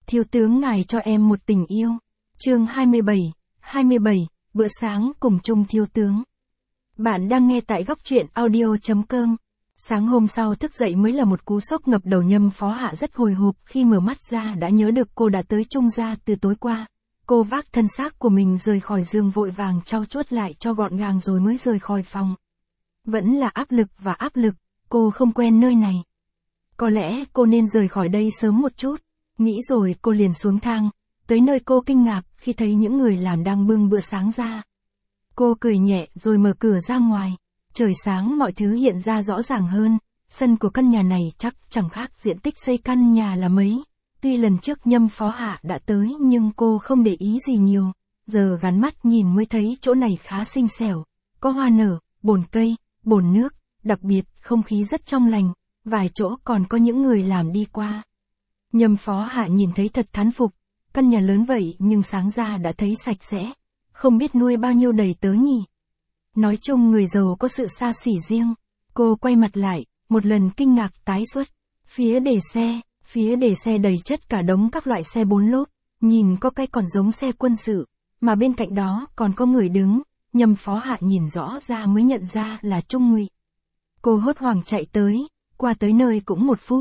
Thiếu tướng ngài cho em một tình yêu. Chương 27, bữa sáng cùng chung thiếu tướng. Bạn đang nghe tại góc truyện audio.com. Sáng hôm sau thức dậy mới là một cú sốc ngập đầu. Nhâm Phó Hạ rất hồi hộp khi mở mắt ra đã nhớ được cô đã tới Trung gia từ tối qua. Cô vác thân xác của mình rời khỏi giường vội vàng trau chuốt lại cho gọn gàng rồi mới rời khỏi phòng. Vẫn là áp lực, cô không quen nơi này. Có lẽ cô nên rời khỏi đây sớm một chút. Nghĩ rồi cô liền xuống thang, tới nơi cô kinh ngạc khi thấy những người làm đang bưng bữa sáng ra. Cô cười nhẹ rồi mở cửa ra ngoài. Trời sáng mọi thứ hiện ra rõ ràng hơn, sân của căn nhà này chắc chẳng khác diện tích xây căn nhà là mấy. Tuy lần trước Nhâm Phó Hạ đã tới nhưng cô không để ý gì nhiều, giờ gắn mắt nhìn mới thấy chỗ này khá xinh xẻo, có hoa nở, bồn cây, bồn nước, đặc biệt không khí rất trong lành, vài chỗ còn có những người làm đi qua. Nhâm Phó Hạ nhìn thấy thật thán phục, căn nhà lớn vậy nhưng sáng ra đã thấy sạch sẽ, không biết nuôi bao nhiêu đầy tớ nhỉ. Nói chung người giàu có sự xa xỉ riêng. Cô quay mặt lại, một lần kinh ngạc tái xuất. Phía để xe đầy chất cả đống các loại xe 4 lốp, nhìn có cái còn giống xe quân sự, mà bên cạnh đó còn có người đứng. Nhâm Phó Hạ nhìn rõ ra mới nhận ra là Trung Ngụy. Cô hốt hoảng chạy tới, qua tới nơi cũng 1 phút.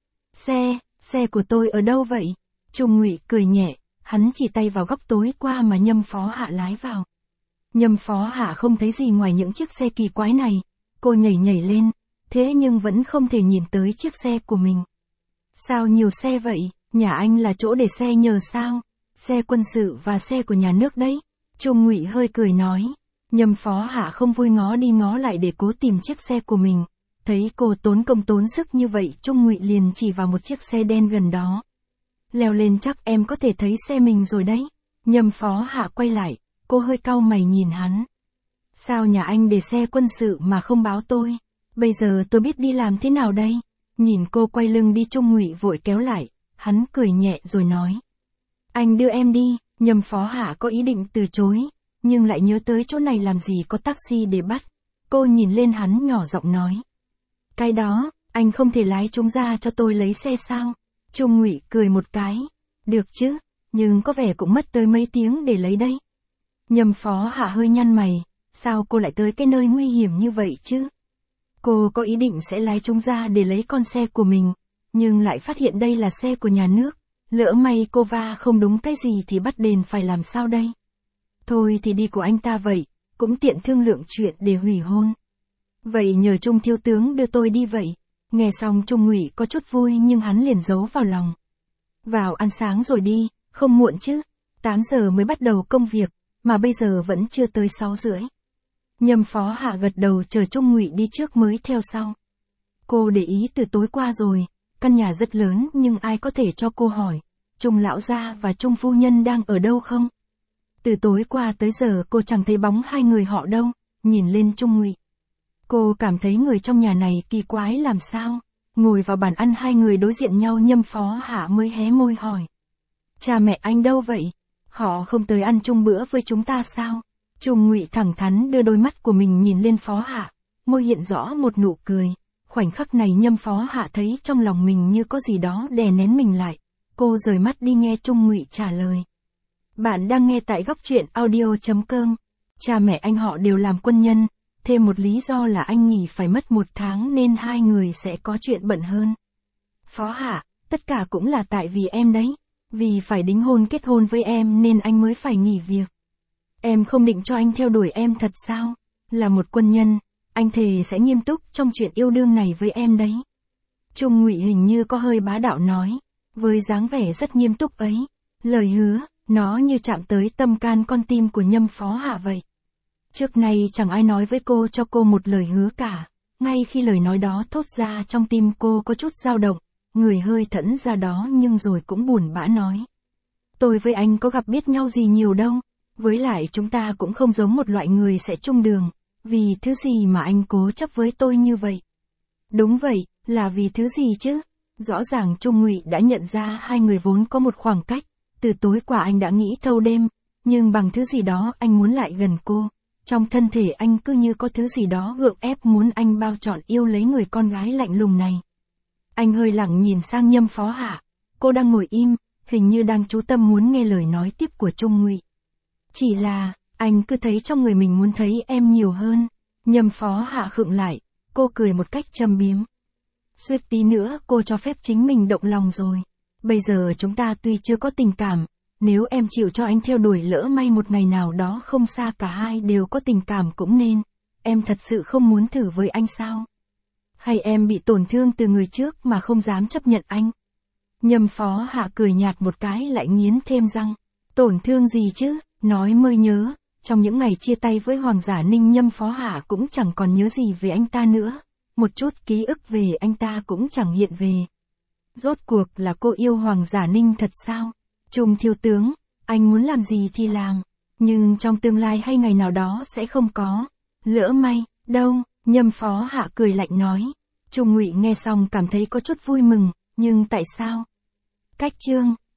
Xe của tôi ở đâu vậy? Trung Ngụy cười nhẹ, hắn chỉ tay vào góc tối qua mà Nhâm Phó Hạ lái vào. Nhâm Phó Hạ không thấy gì ngoài những chiếc xe kỳ quái này, cô nhảy lên, thế nhưng vẫn không thể nhìn tới chiếc xe của mình. Sao nhiều xe vậy, nhà anh là chỗ để xe nhờ sao? Xe quân sự và xe của nhà nước đấy. Trung Ngụy hơi cười nói. Nhâm Phó Hạ không vui ngó đi ngó lại để cố tìm chiếc xe của mình. Thấy cô tốn công tốn sức như vậy, Trung Ngụy liền chỉ vào một chiếc xe đen gần đó. Leo lên chắc em có thể thấy xe mình rồi đấy. Nhâm Phó Hạ quay lại, cô hơi cau mày nhìn hắn. Sao nhà anh để xe quân sự mà không báo tôi? Bây giờ tôi biết đi làm thế nào đây? Nhìn cô quay lưng đi, Trung Ngụy vội kéo lại, hắn cười nhẹ rồi nói. Anh đưa em đi. Nhâm Phó Hạ có ý định từ chối, nhưng lại nhớ tới chỗ này làm gì có taxi để bắt. Cô nhìn lên hắn nhỏ giọng nói. Cái đó, anh không thể lái chúng ra cho tôi lấy xe sao? Trung Ngụy cười một cái. Được chứ, nhưng có vẻ cũng mất tới mấy tiếng để lấy đấy. Nhâm Phó Hạ hơi nhăn mày, sao cô lại tới cái nơi nguy hiểm như vậy chứ? Cô có ý định sẽ lái chúng ra để lấy con xe của mình, nhưng lại phát hiện đây là xe của nhà nước. Lỡ may cô va không đúng cái gì thì bắt đền phải làm sao đây? Thôi thì đi của anh ta vậy, cũng tiện thương lượng chuyện để hủy hôn. Vậy nhờ Trung thiếu tướng đưa tôi đi vậy. Nghe xong Trung Ngụy có chút vui nhưng hắn liền giấu vào lòng. Vào ăn sáng rồi đi, không muộn chứ. 8 giờ mới bắt đầu công việc, mà bây giờ vẫn chưa tới 6 rưỡi. Nhâm Phó Hạ gật đầu chờ Trung Ngụy đi trước mới theo sau. Cô để ý từ tối qua rồi, căn nhà rất lớn nhưng ai có thể cho cô hỏi, Trung lão gia và Trung phu nhân đang ở đâu không? Từ tối qua tới giờ cô chẳng thấy bóng hai người họ đâu. Nhìn lên Trung Ngụy, cô cảm thấy người trong nhà này kỳ quái làm sao. Ngồi vào bàn ăn hai người đối diện nhau, Nhâm Phó Hạ mới hé môi hỏi. Cha mẹ anh đâu vậy? Họ không tới ăn chung bữa với chúng ta sao? Trung Ngụy thẳng thắn đưa đôi mắt của mình nhìn lên Phó Hạ, môi hiện rõ một nụ cười. Khoảnh khắc này Nhâm Phó Hạ thấy trong lòng mình như có gì đó đè nén mình lại. Cô rời mắt đi nghe Trung Ngụy trả lời. Bạn đang nghe tại góc truyện audio.com. Cha mẹ anh họ đều làm quân nhân, thêm một lý do là anh nghỉ phải mất 1 tháng nên hai người sẽ có chuyện bận hơn. Phó Hạ, tất cả cũng là tại vì em đấy. Vì phải đính hôn kết hôn với em nên anh mới phải nghỉ việc. Em không định cho anh theo đuổi em thật sao? Là một quân nhân, anh thề sẽ nghiêm túc trong chuyện yêu đương này với em đấy. Trung Ngụy hình như có hơi bá đạo nói, với dáng vẻ rất nghiêm túc ấy. Lời hứa, nó như chạm tới tâm can con tim của Nhâm Phó Hạ vậy. Trước nay chẳng ai nói với cô cho cô một lời hứa cả. Ngay khi lời nói đó thốt ra trong tim cô có chút dao động, người hơi thẫn ra đó nhưng rồi cũng buồn bã nói. Tôi với anh có gặp biết nhau gì nhiều đâu, với lại chúng ta cũng không giống một loại người sẽ chung đường, vì thứ gì mà anh cố chấp với tôi như vậy? Đúng vậy, là vì thứ gì chứ? Rõ ràng Trung Ngụy đã nhận ra hai người vốn có một khoảng cách, từ tối qua anh đã nghĩ thâu đêm, nhưng bằng thứ gì đó anh muốn lại gần cô. Trong thân thể anh cứ như có thứ gì đó gượng ép muốn anh bao trọn yêu lấy người con gái lạnh lùng này. Anh hơi lặng nhìn sang Nhâm Phó Hạ, cô đang ngồi im, hình như đang chú tâm muốn nghe lời nói tiếp của Trung Ngụy. Chỉ là, anh cứ thấy trong người mình muốn thấy em nhiều hơn. Nhâm Phó Hạ khựng lại, cô cười một cách châm biếm. Suýt tí nữa cô cho phép chính mình động lòng rồi. Bây giờ chúng ta tuy chưa có tình cảm, nếu em chịu cho anh theo đuổi lỡ may một ngày nào đó không xa cả hai đều có tình cảm cũng nên. Em thật sự không muốn thử với anh sao? Hay em bị tổn thương từ người trước mà không dám chấp nhận anh? Nhâm Phó Hạ cười nhạt một cái lại nghiến thêm răng. Tổn thương gì chứ, nói mới nhớ, trong những ngày chia tay với Hoàng Giả Ninh Nhâm Phó Hạ cũng chẳng còn nhớ gì về anh ta nữa. Một chút ký ức về anh ta cũng chẳng hiện về. Rốt cuộc là cô yêu Hoàng Giả Ninh thật sao? Trung thiếu tướng, anh muốn làm gì thì làm, nhưng trong tương lai hay ngày nào đó sẽ không có. Lỡ may, đâu, Nhâm Phó Hạ cười lạnh nói. Trung Ngụy nghe xong cảm thấy có chút vui mừng, nhưng tại sao? Cách chương